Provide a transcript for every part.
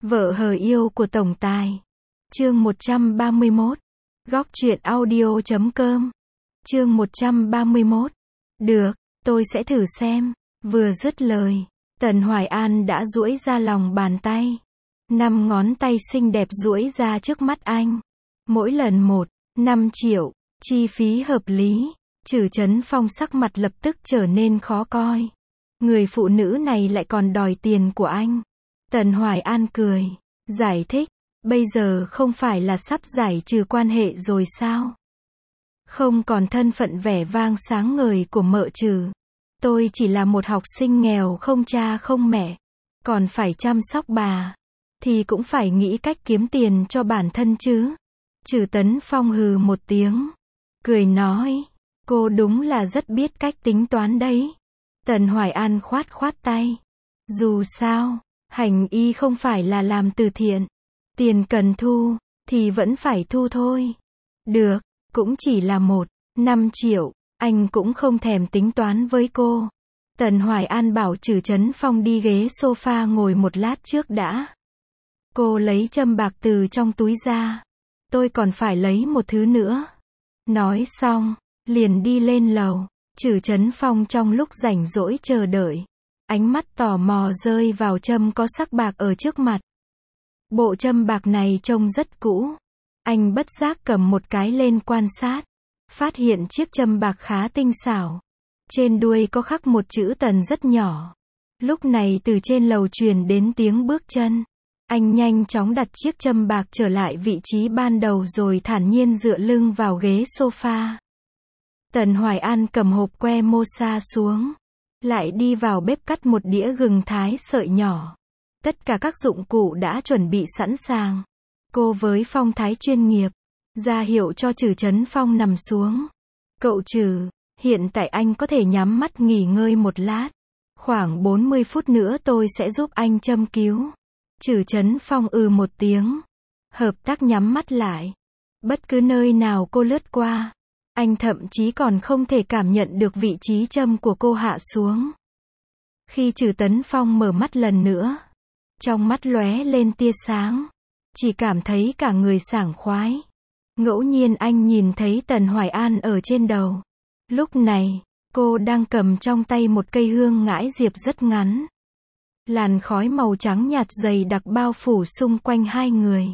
Vợ hờ yêu của tổng tài. Chương 131. Góc truyện audio.com. Chương 131. Được, tôi sẽ thử xem. Vừa dứt lời, Tần Hoài An đã duỗi ra lòng bàn tay. 5 ngón tay xinh đẹp duỗi ra trước mắt anh. Mỗi lần 5 triệu, chi phí hợp lý. Trử Chấn Phong sắc mặt lập tức trở nên khó coi. Người phụ nữ này lại còn đòi tiền của anh. Tần Hoài An cười, giải thích, bây giờ không phải là sắp giải trừ quan hệ rồi sao? Không còn thân phận vẻ vang sáng ngời của mợ Trử. Tôi chỉ là một học sinh nghèo không cha không mẹ, còn phải chăm sóc bà, thì cũng phải nghĩ cách kiếm tiền cho bản thân chứ. Trử Tấn Phong hừ một tiếng, cười nói, cô đúng là rất biết cách tính toán đấy. Tần Hoài An khoát khoát tay. Dù sao, hành y không phải là làm từ thiện. Tiền cần thu, thì vẫn phải thu thôi. Được, cũng chỉ là 5 triệu, anh cũng không thèm tính toán với cô. Tần Hoài An bảo Trử Chấn Phong đi ghế sofa ngồi một lát trước đã. Cô lấy châm bạc từ trong túi ra. Tôi còn phải lấy một thứ nữa. Nói xong, liền đi lên lầu. Trử Chấn Phong trong lúc rảnh rỗi chờ đợi, ánh mắt tò mò rơi vào châm có sắc bạc ở trước mặt. Bộ châm bạc này trông rất cũ. Anh bất giác cầm một cái lên quan sát, phát hiện chiếc châm bạc khá tinh xảo. Trên đuôi có khắc một chữ Tần rất nhỏ. Lúc này từ trên lầu truyền đến tiếng bước chân. Anh nhanh chóng đặt chiếc châm bạc trở lại vị trí ban đầu rồi thản nhiên dựa lưng vào ghế sofa. Tần Hoài An cầm hộp que mosa xuống, lại đi vào bếp cắt một đĩa gừng thái sợi nhỏ. Tất cả các dụng cụ đã chuẩn bị sẵn sàng. Cô với phong thái chuyên nghiệp, ra hiệu cho Trử Chấn Phong nằm xuống. Cậu Trử, hiện tại anh có thể nhắm mắt nghỉ ngơi một lát. Khoảng 40 phút nữa tôi sẽ giúp anh châm cứu. Trử Chấn Phong một tiếng. Hợp tác nhắm mắt lại. Bất cứ nơi nào cô lướt qua, anh thậm chí còn không thể cảm nhận được vị trí châm của cô hạ xuống. Khi Trử Tấn Phong mở mắt lần nữa, trong mắt lóe lên tia sáng, chỉ cảm thấy cả người sảng khoái. Ngẫu nhiên anh nhìn thấy Tần Hoài An ở trên đầu. Lúc này, cô đang cầm trong tay một cây hương ngãi diệp rất ngắn. Làn khói màu trắng nhạt dày đặc bao phủ xung quanh hai người,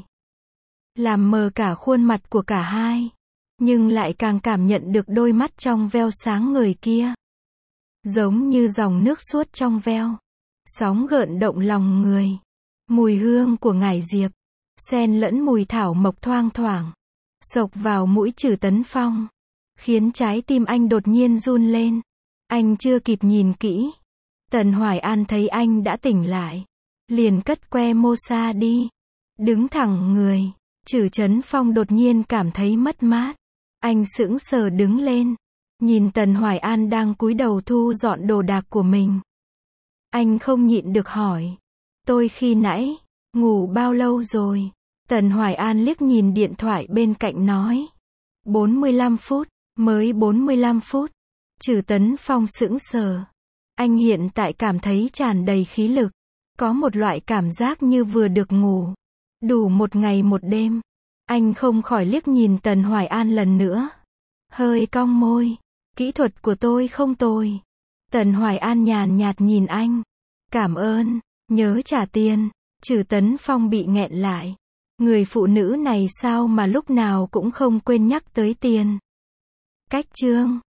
làm mờ cả khuôn mặt của cả hai, nhưng lại càng cảm nhận được đôi mắt trong veo sáng ngời kia. Giống như dòng nước suốt trong veo, sóng gợn động lòng người. Mùi hương của ngải diệp, xen lẫn mùi thảo mộc thoang thoảng, xộc vào mũi Trử Tấn Phong, khiến trái tim anh đột nhiên run lên. Anh chưa kịp nhìn kỹ, Tần Hoài An thấy anh đã tỉnh lại, liền cất que mosa đi. Đứng thẳng người, Trử Chấn Phong đột nhiên cảm thấy mất mát. Anh sững sờ đứng lên, nhìn Tần Hoài An đang cúi đầu thu dọn đồ đạc của mình. Anh không nhịn được hỏi, tôi khi nãy ngủ bao lâu rồi? Tần Hoài An liếc nhìn điện thoại bên cạnh nói, 45 phút, mới 45 phút. Trử Tấn Phong sững sờ. Anh hiện tại cảm thấy tràn đầy khí lực, có một loại cảm giác như vừa được ngủ đủ một ngày một đêm. Anh không khỏi liếc nhìn Tần Hoài An lần nữa, hơi cong môi, kỹ thuật của tôi không tồi. Tần Hoài An nhàn nhạt nhìn anh, cảm ơn, nhớ trả tiền. Trử Tấn Phong bị nghẹn lại, người phụ nữ này sao mà lúc nào cũng không quên nhắc tới tiền. Cách chương